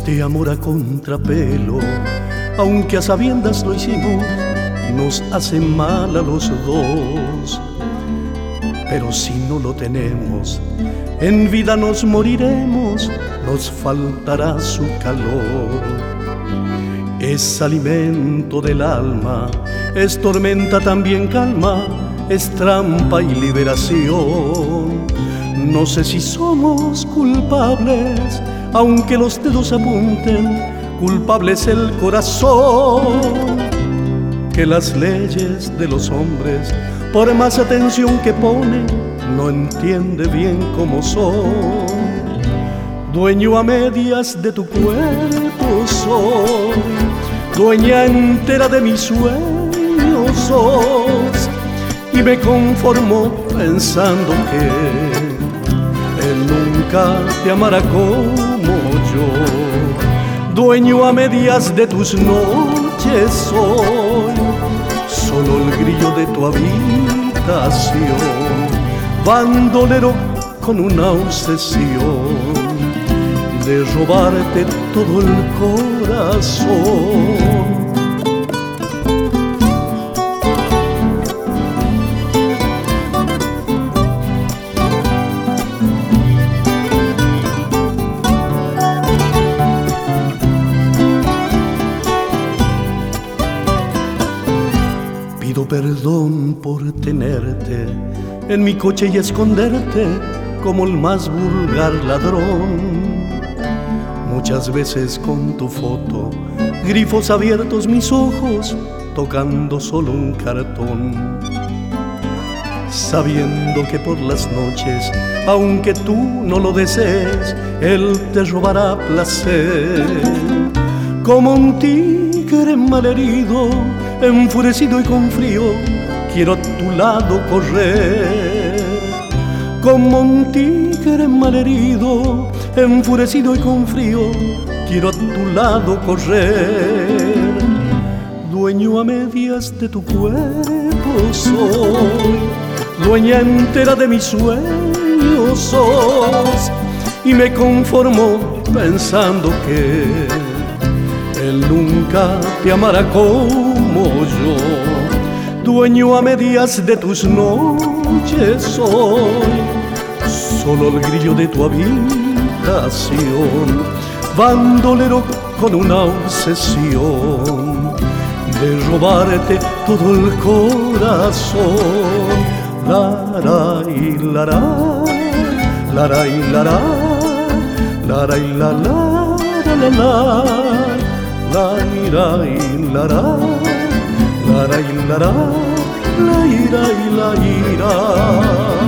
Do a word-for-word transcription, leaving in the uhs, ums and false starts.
Este amor a contrapelo, aunque a sabiendas lo hicimos, nos hace mal a los dos. Pero si no lo tenemos, en vida nos moriremos, nos faltará su calor. Es alimento del alma, es tormenta también calma, es trampa y liberación. No sé si somos culpables, aunque los dedos apunten, culpable es el corazón, que las leyes de los hombres, por más atención que pone, no entiende bien cómo son. Dueño a medias de tu cuerpo soy, dueña entera de mis sueños sos, y me conformo pensando que él nunca te amará como yo. Dueño a medias de tus noches soy, solo el grillo de tu habitación, bandolero con una obsesión de robarte todo el corazón. Pido perdón por tenerte en mi coche y esconderte como el más vulgar ladrón. Muchas veces con tu foto, grifos abiertos mis ojos, tocando solo un cartón. Sabiendo que por las noches, aunque tú no lo desees, él te robará placer. Como un tigre malherido, enfurecido y con frío, quiero a tu lado correr. Como un tigre malherido, enfurecido y con frío, quiero a tu lado correr. Dueño a medias de tu cuerpo soy, dueña entera de mis sueños sos, y me conformo pensando que él nunca te amará como yo. Dueño a medias de tus noches soy, solo el grillo de tu habitación, bandolero con una obsesión de robarte todo el corazón. La ra y la ra, la ra y la ra, la ra y la la, la la, la ira y la ra, la ra y la ra, la ira y la ira.